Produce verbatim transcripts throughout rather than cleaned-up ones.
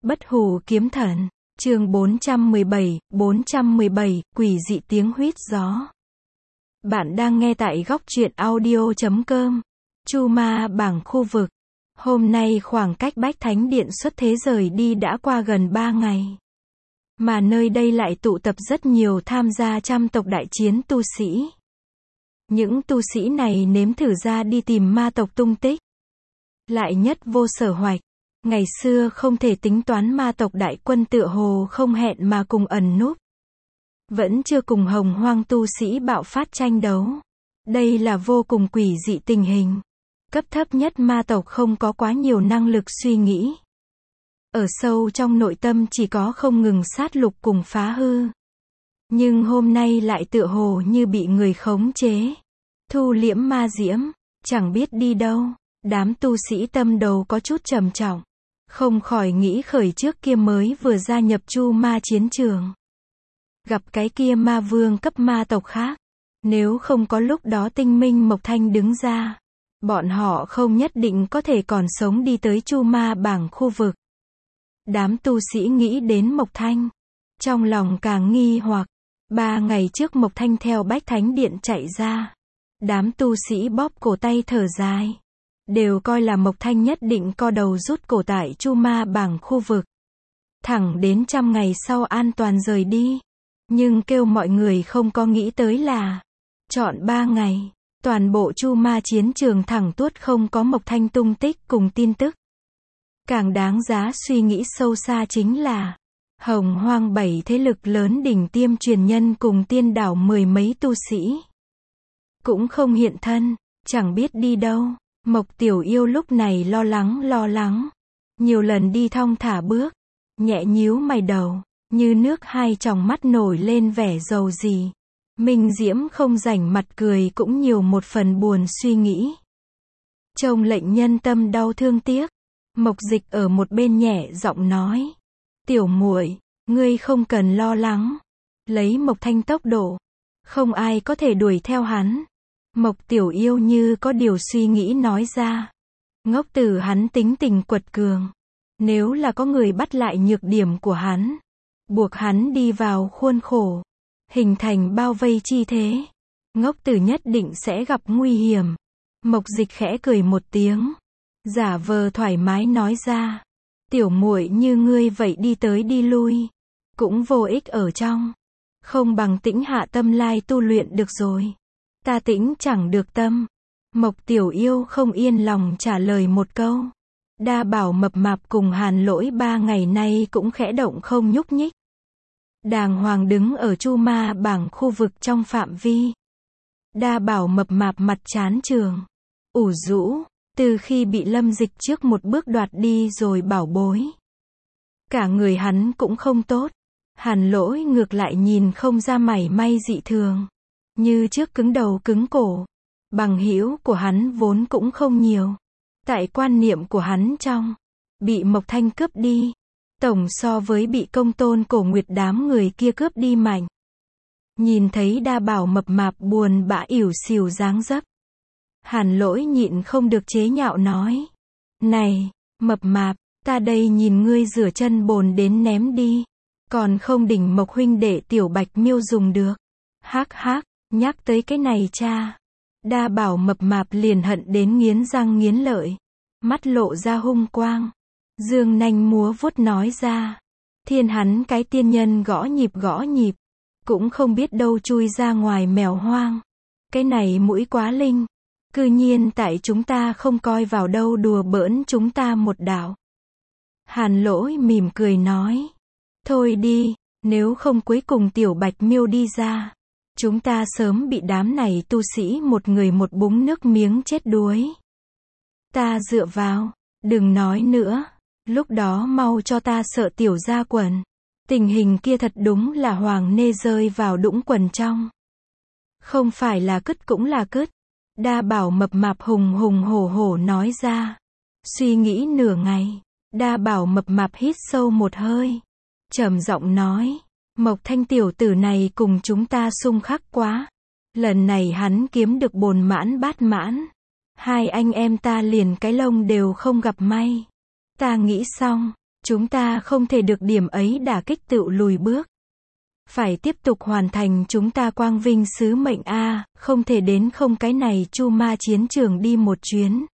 Bất hủ kiếm thần, chương bốn trăm mười bảy, bốn trăm mười bảy, quỷ dị tiếng huýt gió. Bạn đang nghe tại góc truyện audio chấm com. Chu ma bảng khu vực. Hôm nay khoảng cách Bách Thánh Điện xuất thế rời đi đã qua gần ba ngày. Mà nơi đây lại tụ tập rất nhiều tham gia trăm tộc đại chiến tu sĩ. Những tu sĩ này nếm thử ra đi tìm ma tộc tung tích. Lại nhất vô sở hoạch. Ngày xưa không thể tính toán ma tộc đại quân tựa hồ không hẹn mà cùng ẩn núp. Vẫn chưa cùng hồng hoang tu sĩ bạo phát tranh đấu. Đây là vô cùng quỷ dị tình hình. Cấp thấp nhất ma tộc không có quá nhiều năng lực suy nghĩ. Ở sâu trong nội tâm chỉ có không ngừng sát lục cùng phá hư. Nhưng hôm nay lại tựa hồ như bị người khống chế. Thu liễm ma diễm, chẳng biết đi đâu. Đám tu sĩ tâm đầu có chút trầm trọng. Không khỏi nghĩ khởi trước kia mới vừa gia nhập chu ma chiến trường. Gặp cái kia ma vương cấp ma tộc khác. Nếu không có lúc đó tinh minh Mộc Thanh đứng ra. Bọn họ không nhất định có thể còn sống đi tới chu ma bảng khu vực. Đám tu sĩ nghĩ đến Mộc Thanh. Trong lòng càng nghi hoặc. Ba ngày trước Mộc Thanh theo Bách Thánh Điện chạy ra. Đám tu sĩ bóp cổ tay thở dài. Đều coi là Mộc Thanh nhất định co đầu rút cổ tại chu ma bảng khu vực. Thẳng đến trăm ngày sau an toàn rời đi. Nhưng kêu mọi người không có nghĩ tới là. Chọn ba ngày. Toàn bộ chu ma chiến trường thẳng tuốt không có Mộc Thanh tung tích cùng tin tức. Càng đáng giá suy nghĩ sâu xa chính là. Hồng hoang bảy thế lực lớn đỉnh tiêm truyền nhân cùng tiên đảo mười mấy tu sĩ. Cũng không hiện thân. Chẳng biết đi đâu. Mộc Tiểu Yêu lúc này lo lắng lo lắng. Nhiều lần đi thong thả bước. Nhẹ nhíu mày đầu. Như nước hai tròng mắt nổi lên vẻ dầu gì. Minh Diễm không rảnh mặt cười cũng nhiều một phần buồn suy nghĩ. Trông lệnh nhân tâm đau thương tiếc. Mộc Dịch ở một bên nhẹ giọng nói. Tiểu muội, ngươi không cần lo lắng. Lấy Mộc Thanh tốc độ. Không ai có thể đuổi theo hắn. Mộc Tiểu Yêu như có điều suy nghĩ nói ra. Ngốc tử hắn tính tình quật cường. Nếu là có người bắt lại nhược điểm của hắn. Buộc hắn đi vào khuôn khổ. Hình thành bao vây chi thế. Ngốc tử nhất định sẽ gặp nguy hiểm. Mộc Dịch khẽ cười một tiếng. Giả vờ thoải mái nói ra. Tiểu muội như ngươi vậy đi tới đi lui. Cũng vô ích ở trong. Không bằng tĩnh hạ tâm lai tu luyện được rồi. Ta tĩnh chẳng được tâm. Mộc Tiểu Yêu không yên lòng trả lời một câu. Đa Bảo mập mạp cùng Hàn Lỗi ba ngày nay cũng khẽ động không nhúc nhích. Đàng hoàng đứng ở chu ma bảng khu vực trong phạm vi. Đa Bảo mập mạp mặt chán trường. Ủ rũ, từ khi bị Lâm Dịch trước một bước đoạt đi rồi bảo bối. Cả người hắn cũng không tốt. Hàn Lỗi ngược lại nhìn không ra mảy may dị thường. Như trước cứng đầu cứng cổ. Bằng hữu của hắn vốn cũng không nhiều. Tại quan niệm của hắn trong. Bị Mộc Thanh cướp đi. Tổng so với bị Công Tôn Cổ Nguyệt đám người kia cướp đi mạnh. Nhìn thấy Đa Bảo mập mạp buồn bã ỉu xìu dáng dấp. Hàn Lỗi nhịn không được chế nhạo nói. Này, mập mạp, ta đây nhìn ngươi rửa chân bồn đến ném đi. Còn không đỉnh Mộc huynh để Tiểu Bạch Miêu dùng được. Hác hác. Nhắc tới cái này cha. Đa Bảo mập mạp liền hận đến nghiến răng nghiến lợi. Mắt lộ ra hung quang. Dương nanh múa vuốt nói ra. Thiên hắn cái tiên nhân gõ nhịp gõ nhịp. Cũng không biết đâu chui ra ngoài mèo hoang. Cái này mũi quá linh. Cư nhiên tại chúng ta không coi vào đâu đùa bỡn chúng ta một đạo. Hàn Lỗi mỉm cười nói. Thôi đi, nếu không cuối cùng Tiểu Bạch Miêu đi ra. Chúng ta sớm bị đám này tu sĩ một người một búng nước miếng chết đuối. Ta dựa vào, đừng nói nữa. Lúc đó mau cho ta sợ tiểu ra quần. Tình hình kia thật đúng là hoàng nê rơi vào đũng quần trong. Không phải là cứt cũng là cứt. Đa Bảo mập mạp hùng hùng hổ hổ nói ra. Suy nghĩ nửa ngày. Đa Bảo mập mạp hít sâu một hơi. Trầm giọng nói. Mộc Thanh tiểu tử này cùng chúng ta xung khắc quá. Lần này hắn kiếm được bồn mãn bát mãn. Hai anh em ta liền cái lông đều không gặp may. Ta nghĩ xong, Chúng ta không thể được điểm ấy đả kích tựu lùi bước. Phải tiếp tục hoàn thành chúng ta quang vinh sứ mệnh a, không thể đến không cái này Chu Ma chiến trường đi một chuyến.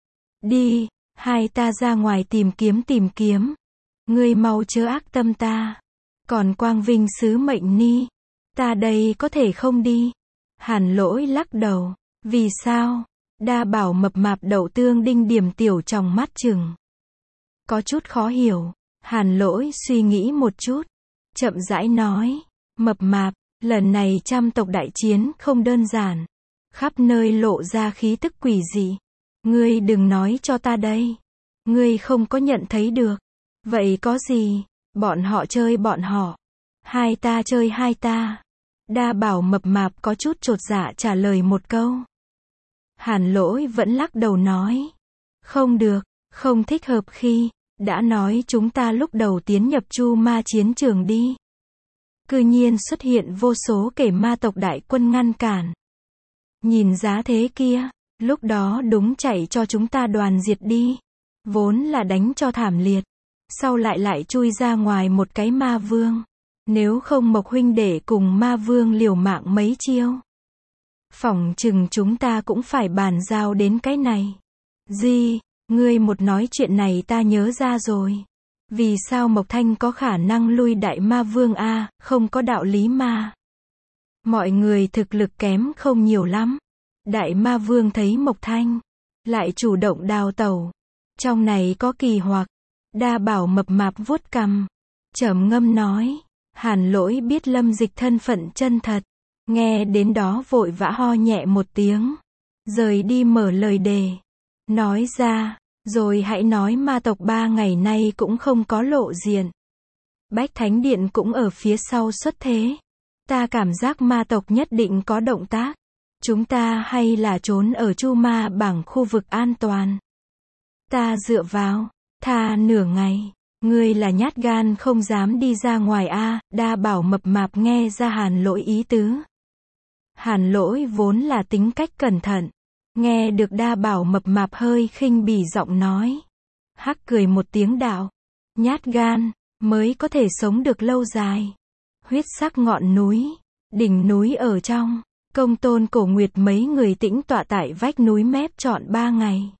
Đi, hai ta ra ngoài tìm kiếm tìm kiếm. Ngươi mau chớ ác tâm ta. Còn quang vinh sứ mệnh ni, ta đây có thể không đi. Hàn Lỗi lắc đầu. Vì sao? Đa Bảo mập mạp đậu tương đinh điểm tiểu trong mắt chừng. Có chút khó hiểu. Hàn Lỗi suy nghĩ một chút. Chậm rãi nói. Mập mạp, lần này trăm tộc đại chiến không đơn giản. Khắp nơi lộ ra khí tức quỷ dị. Ngươi đừng nói cho ta đây. Ngươi không có nhận thấy được. Vậy có gì? Bọn họ chơi bọn họ. Hai ta chơi hai ta. Đa Bảo mập mạp có chút chột dạ trả lời một câu. Hàn Lỗi vẫn lắc đầu nói. Không được, không thích hợp khi, đã nói chúng ta lúc đầu tiến nhập Chu Ma chiến trường đi. Cư nhiên xuất hiện vô số kẻ ma tộc đại quân ngăn cản. Nhìn giá thế kia, lúc đó đúng chạy cho chúng ta đoàn diệt đi. Vốn là đánh cho thảm liệt. Sau lại lại chui ra ngoài một cái ma vương. Nếu không Mộc huynh để cùng ma vương liều mạng mấy chiêu. Phỏng chừng chúng ta cũng phải bàn giao đến cái này. Gì, ngươi một nói chuyện này ta nhớ ra rồi. Vì sao Mộc Thanh có khả năng lui đại ma vương a, không có đạo lý mà. Mọi người thực lực kém không nhiều lắm. Đại ma vương thấy Mộc Thanh, lại chủ động đào tẩu. Trong này có kỳ hoặc. Đa Bảo mập mạp vuốt cằm, trầm ngâm nói. Hàn Lỗi biết Lâm Dịch thân phận chân thật. Nghe đến đó vội vã ho nhẹ một tiếng. Rời đi mở lời đề. Nói ra, rồi hãy nói ma tộc ba ngày nay cũng không có lộ diện. Bách Thánh Điện cũng ở phía sau xuất thế. Ta cảm giác ma tộc nhất định có động tác. Chúng ta hay là trốn ở Chu Ma bảng khu vực an toàn. Ta dựa vào, tha nửa ngày. Ngươi là nhát gan không dám đi ra ngoài a. Đa Bảo mập mạp nghe ra Hàn Lỗi ý tứ. Hàn Lỗi vốn là tính cách cẩn thận. Nghe được Đa Bảo mập mạp hơi khinh bỉ giọng nói. Hắc cười một tiếng đạo. Nhát gan, mới có thể sống được lâu dài. Huyết sắc ngọn núi, đỉnh núi ở trong. Công Tôn Cổ Nguyệt mấy người tĩnh tọa tại vách núi mép trọn ba ngày.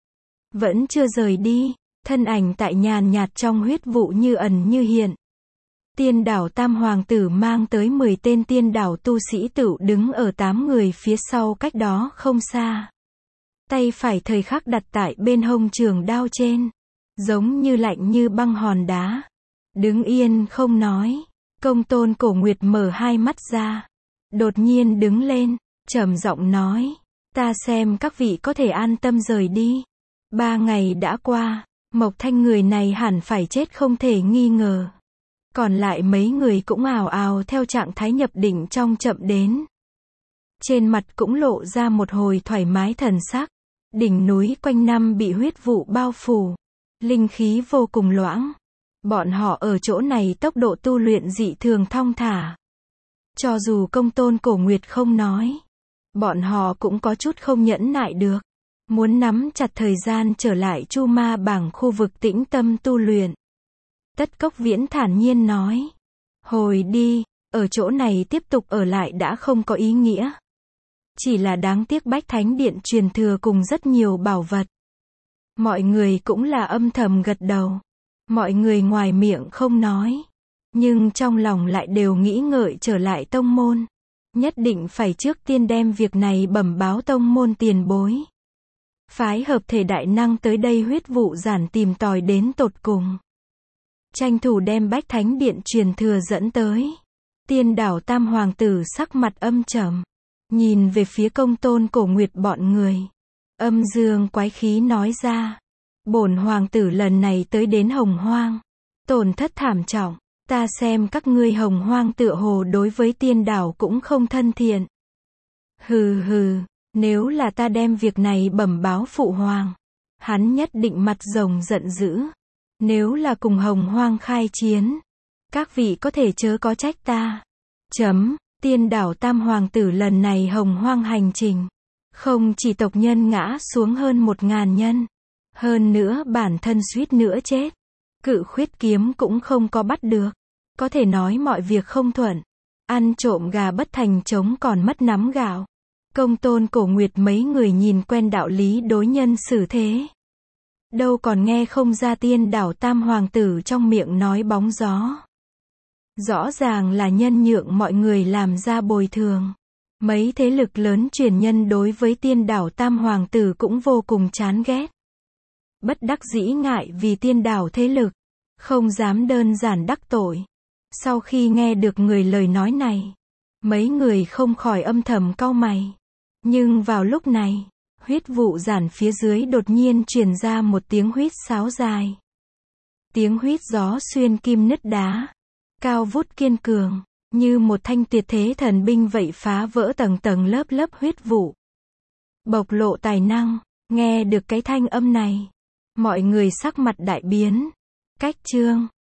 Vẫn chưa rời đi. Thân ảnh tại nhàn nhạt trong huyết vụ như ẩn như hiện. Tiên đảo Tam Hoàng tử mang tới mười tên tiên đảo tu sĩ tựu đứng ở tám người phía sau cách đó không xa. Tay phải thời khắc đặt tại bên hông trường đao trên. Giống như lạnh như băng hòn đá. Đứng yên không nói. Công Tôn Cổ Nguyệt mở hai mắt ra. Đột nhiên đứng lên, trầm giọng nói. Ta xem các vị có thể an tâm rời đi. Ba ngày đã qua. Mộc Thanh người này hẳn phải chết không thể nghi ngờ. Còn lại mấy người cũng ào ào theo trạng thái nhập định trong chậm đến. Trên mặt cũng lộ ra một hồi thoải mái thần sắc. Đỉnh núi quanh năm bị huyết vụ bao phủ. Linh khí vô cùng loãng. Bọn họ ở chỗ này tốc độ tu luyện dị thường thong thả. Cho dù Công Tôn Cổ Nguyệt không nói. Bọn họ cũng có chút không nhẫn nại được. Muốn nắm chặt thời gian trở lại Chu Ma bảng khu vực tĩnh tâm tu luyện. Tất Cốc Viễn thản nhiên nói. Hồi đi, ở chỗ này tiếp tục ở lại đã không có ý nghĩa. Chỉ là đáng tiếc Bách Thánh Điện truyền thừa cùng rất nhiều bảo vật. Mọi người cũng là âm thầm gật đầu. Mọi người ngoài miệng không nói. Nhưng trong lòng lại đều nghĩ ngợi trở lại tông môn. Nhất định phải trước tiên đem việc này bẩm báo tông môn tiền bối. Phái hợp thể đại năng tới đây huyết vụ giản tìm tòi đến tột cùng. Tranh thủ đem Bách Thánh Điện truyền thừa dẫn tới. Tiên đảo Tam Hoàng tử sắc mặt âm trầm. Nhìn về phía Công Tôn Cổ Nguyệt bọn người. Âm dương quái khí nói ra. Bổn hoàng tử lần này tới đến Hồng Hoang. Tổn thất thảm trọng. Ta xem các ngươi Hồng Hoang tựa hồ đối với tiên đảo cũng không thân thiện. Hừ hừ. Nếu là ta đem việc này bẩm báo phụ hoàng. Hắn nhất định mặt rồng giận dữ. Nếu là cùng Hồng Hoang khai chiến. Các vị có thể chớ có trách ta. Chấm. Tiên đảo Tam Hoàng tử lần này Hồng Hoang hành trình. Không chỉ tộc nhân ngã xuống hơn một ngàn nhân. Hơn nữa bản thân suýt nữa chết. Cự khuyết kiếm cũng không có bắt được. Có thể nói mọi việc không thuận. Ăn trộm gà bất thành trống còn mất nắm gạo. Công Tôn Cổ Nguyệt mấy người nhìn quen đạo lý đối nhân xử thế. Đâu còn nghe không ra tiên đảo tam hoàng tử trong miệng nói bóng gió. Rõ ràng là nhân nhượng mọi người làm ra bồi thường. Mấy thế lực lớn truyền nhân đối với tiên đảo tam hoàng tử cũng vô cùng chán ghét. Bất đắc dĩ ngại vì tiên đảo thế lực, không dám đơn giản đắc tội. Sau khi nghe được người lời nói này, mấy người không khỏi âm thầm cau mày. Nhưng vào lúc này, huyết vụ giản phía dưới đột nhiên truyền ra một tiếng huýt sáo dài. Tiếng huýt gió xuyên kim nứt đá, cao vút kiên cường, như một thanh tuyệt thế thần binh vậy phá vỡ tầng tầng lớp lớp huyết vụ. Bộc lộ tài năng, nghe được cái thanh âm này, mọi người sắc mặt đại biến. Cách chương